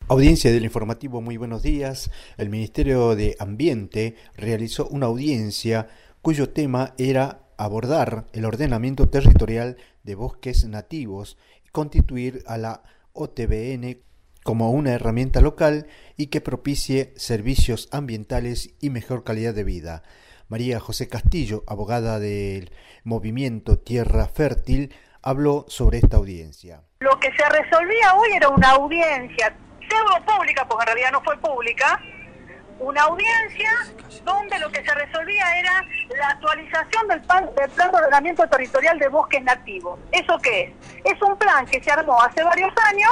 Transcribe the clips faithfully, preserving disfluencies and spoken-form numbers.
Audiencia del informativo, muy buenos días. El Ministerio de Ambiente realizó una audiencia cuyo tema era abordar el ordenamiento territorial de bosques nativos y constituir a la O T B N como una herramienta local y que propicie servicios ambientales y mejor calidad de vida. María José Castillo, abogada del movimiento Tierra Fértil, habló sobre esta audiencia. Lo que se resolvía hoy era una audiencia pseudo pública, porque en realidad no fue pública, una audiencia donde lo que se resolvía era la actualización del plan, del plan de ordenamiento territorial de bosques nativos. ¿Eso qué es? Es un plan que se armó hace varios años,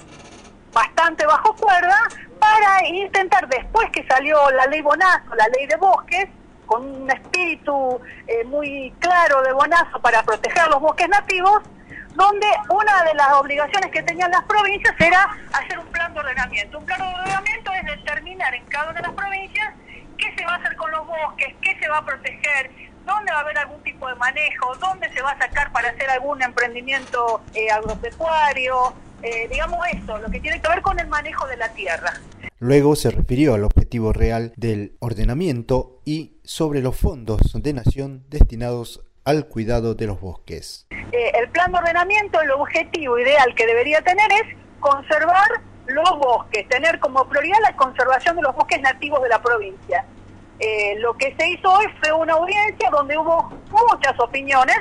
bastante bajo cuerda, para intentar, después que salió la ley Bonazo, la ley de bosques, con un espíritu eh, muy claro de Bonazo para proteger los bosques nativos, donde una de las obligaciones que tenían las provincias era hacer un plan de ordenamiento. Un plan de ordenamiento es determinar en cada una de las provincias qué se va a hacer con los bosques, qué se va a proteger, dónde va a haber algún tipo de manejo, dónde se va a sacar para hacer algún emprendimiento eh, agropecuario, eh, digamos eso, lo que tiene que ver con el manejo de la tierra. Luego se refirió al objetivo real del ordenamiento y sobre los fondos de nación destinados al cuidado de los bosques. Eh, el plan de ordenamiento, el objetivo ideal que debería tener es conservar los bosques, tener como prioridad la conservación de los bosques nativos de la provincia. Eh, lo que se hizo hoy fue una audiencia donde hubo muchas opiniones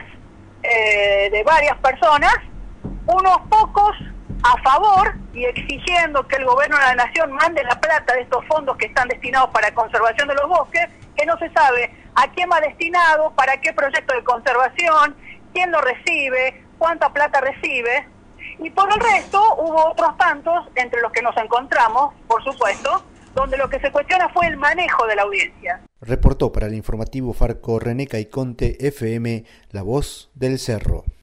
eh, de varias personas, unos pocos a favor y exigiendo que el gobierno de la nación mande la plata de estos fondos que están destinados para conservación de los bosques, que no se sabe a quién va destinado, para qué proyecto de conservación, quién lo recibe, cuánta plata recibe. Y por el resto hubo otros tantos, entre los que nos encontramos, por supuesto, donde lo que se cuestiona fue el manejo de la audiencia. Reportó para el informativo Farco René Caiconte, F M, La Voz del Cerro.